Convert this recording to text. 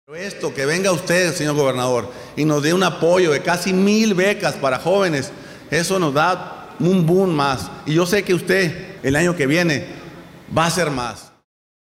Esto, que venga usted, señor gobernador, y nos dé un apoyo de casi 1000 becas para jóvenes, eso nos da un boom más. Y yo sé que usted, el año que viene, va a hacer más.